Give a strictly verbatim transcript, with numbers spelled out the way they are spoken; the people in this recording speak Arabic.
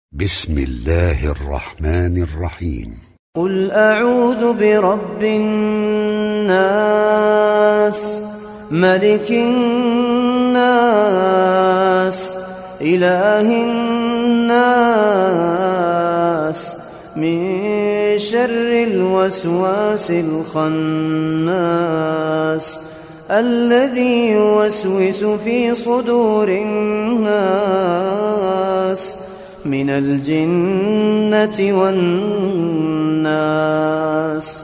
بسم الله الرحمن الرحيم. قل أعوذ برب الناس ملك الناس إله الناس من شر الوسواس الخناس الذي يوسوس في صدور الناس من الجنة والناس.